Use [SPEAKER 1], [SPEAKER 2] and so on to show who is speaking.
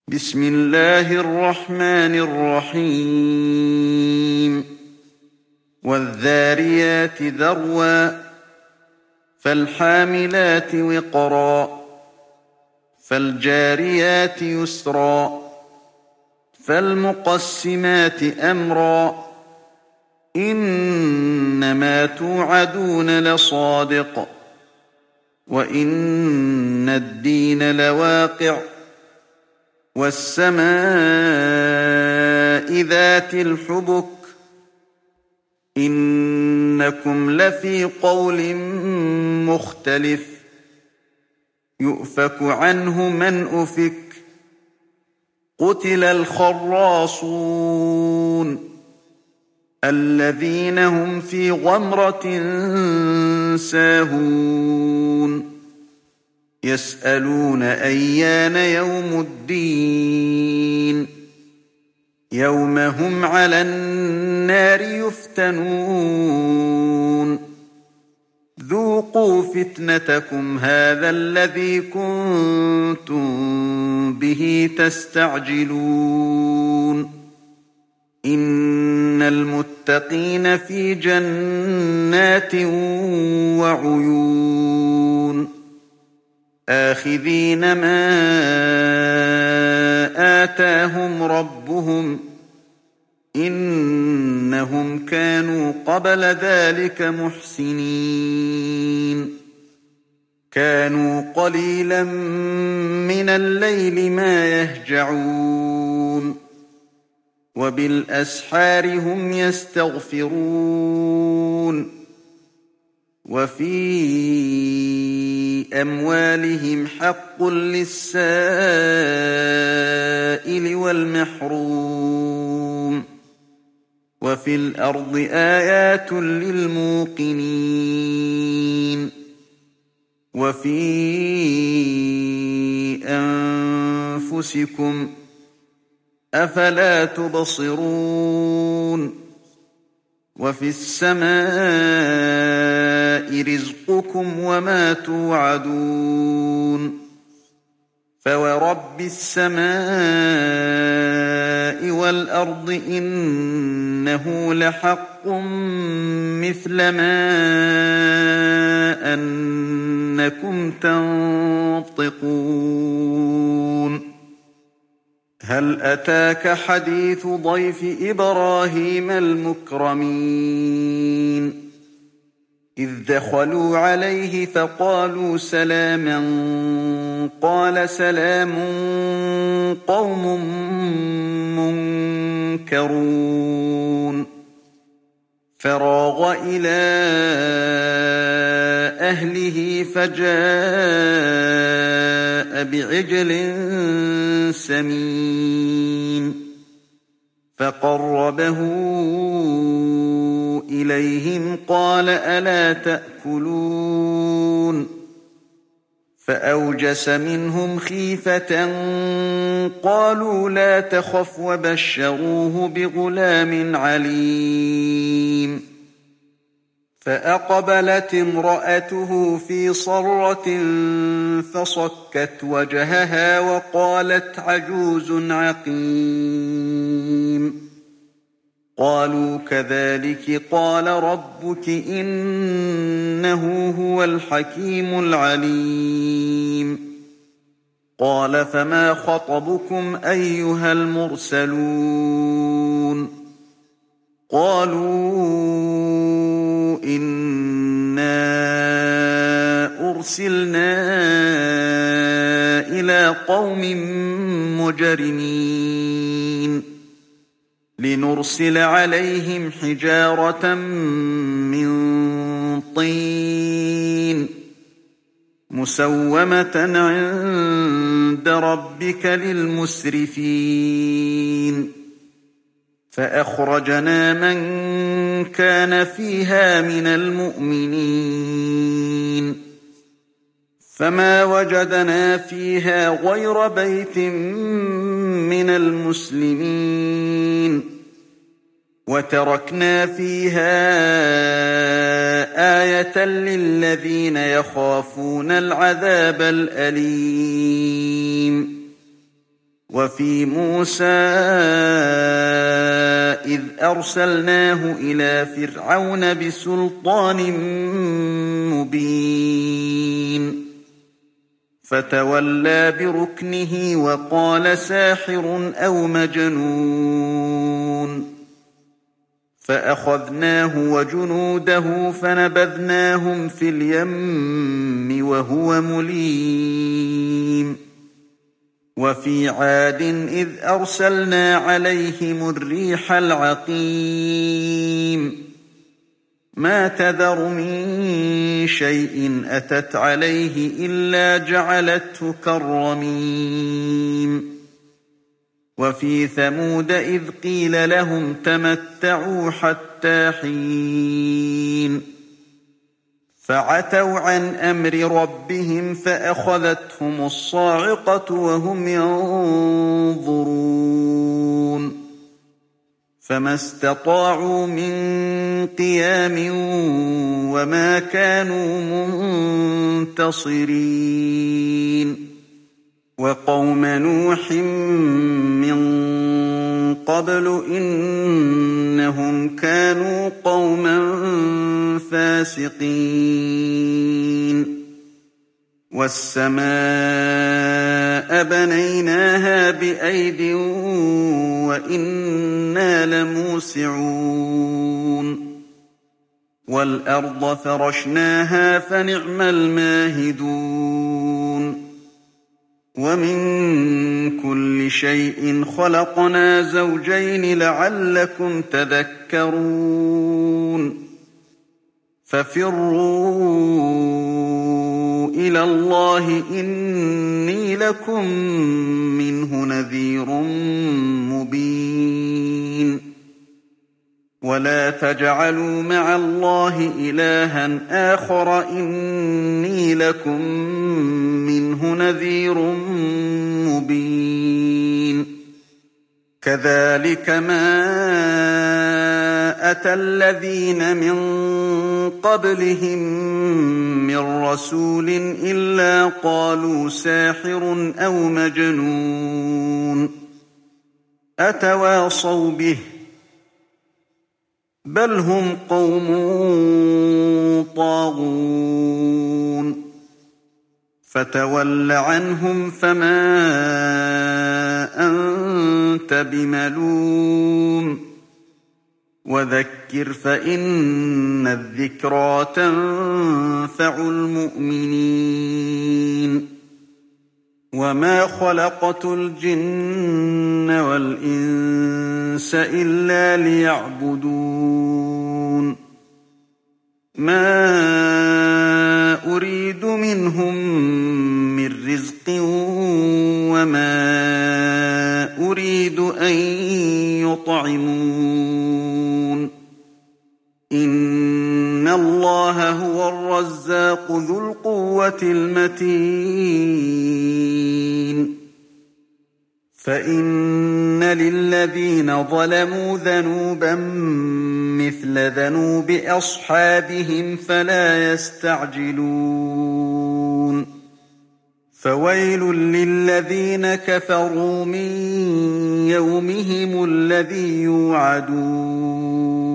[SPEAKER 1] بسم الله الرحمن الرحيم والذاريات ذروا فالحاملات وقرا فالجاريات يسرا فالمقسمات أمرا إنما توعدون لصادق وإن الدين لواقع والسماء ذات الحبك إنكم لفي قول مختلف يؤفك عنه من أفك قتل الخراصون الذين هم في غمرة ساهون يسألون أيان يوم الدين يوم هم على النار يفتنون ذوقوا فتنتكم هذا الذي كنتم به تستعجلون إن المتقين في جنات وعيون آخذين ما آتاهم ربهم إنهم كانوا قبل ذلك محسنين كانوا قليلا من الليل ما يهجعون وبالأسحار هم يستغفرون وفي أموالهم حق للسائل والمحروم وفي الأرض آيات للموقنين وفي أنفسكم أفلا تبصرون وفي السماء رزقكم وما توعدون فورب السماء والأرض إنه لحق مثل ما أنكم تنطقون هل أتاك حديث ضيف إبراهيم المكرمين إذ دخلوا عليه فقالوا سلاما قال سلام قوم منكرون فراغ إلى أهله فجاء بعجل سمين فقربه إليهم قال ألا تأكلون فأوجس منهم خيفة قالوا لا تخف وبشروه بغلام عليم فأقبلت امرأته في صرة فصكت وجهها وقالت عجوز عقيم قالوا كذلك قال ربك إنه هو الحكيم العليم قال فما خطبكم أيها المرسلون قالوا إنا أرسلنا إلى قوم مجرمين لنرسل عليهم حجارة من طين مسومة عند ربك للمسرفين فأخرجنا من كان فيها من المؤمنين فما وجدنا فيها غير بيت من المسلمين وتركنا فيها آية للذين يخافون العذاب الأليم وفي موسى إذ أرسلناه إلى فرعون بسلطان مبين فتولى بركنه وقال ساحر أو مجنون فأخذناه وجنوده فنبذناهم في اليم وهو مليم وفي عاد إذ أرسلنا عليهم الريح العقيم ما تذر من شيء أتت عليه إلا جعلته كالرميم وفي ثمود إذ قيل لهم تمتعوا حتى حين فعتوا عن أمر ربهم فأخذتهم الصاعقة وهم ينظرون فما استطاعوا من قيام وما كانوا منتصرين وقوم نوح من قبل إنهم كانوا قوما فاسقين والسماء بنيناها بأيد وإنا لموسعون والأرض فرشناها فنعم الماهدون ومن كل شيء خلقنا زوجين لعلكم تذكرون ففروا إلى الله إني لكم منه نذير مبين ولا تجعلوا مع الله إلها آخر إني لكم منه نذير مبين كذلك ما أتى الذين من قبلهم من رسول إلا قالوا ساحر أو مجنون أتواصوا به بل هم قوم طاغون فتول عنهم فما أنت بملوم وذكر فإن الذكرى تنفع المؤمنين وما خلقت الجن والإنس إلا ليعبدون ما أريد منهم من رزق وما أريد أن يطعمون إن الله هو الرزاق ذو القوة المتين فإن للذين ظلموا ذنوبا مثل ذنوب أصحابهم فلا يستعجلون فويل للذين كفروا من يومهم الذي يوعدون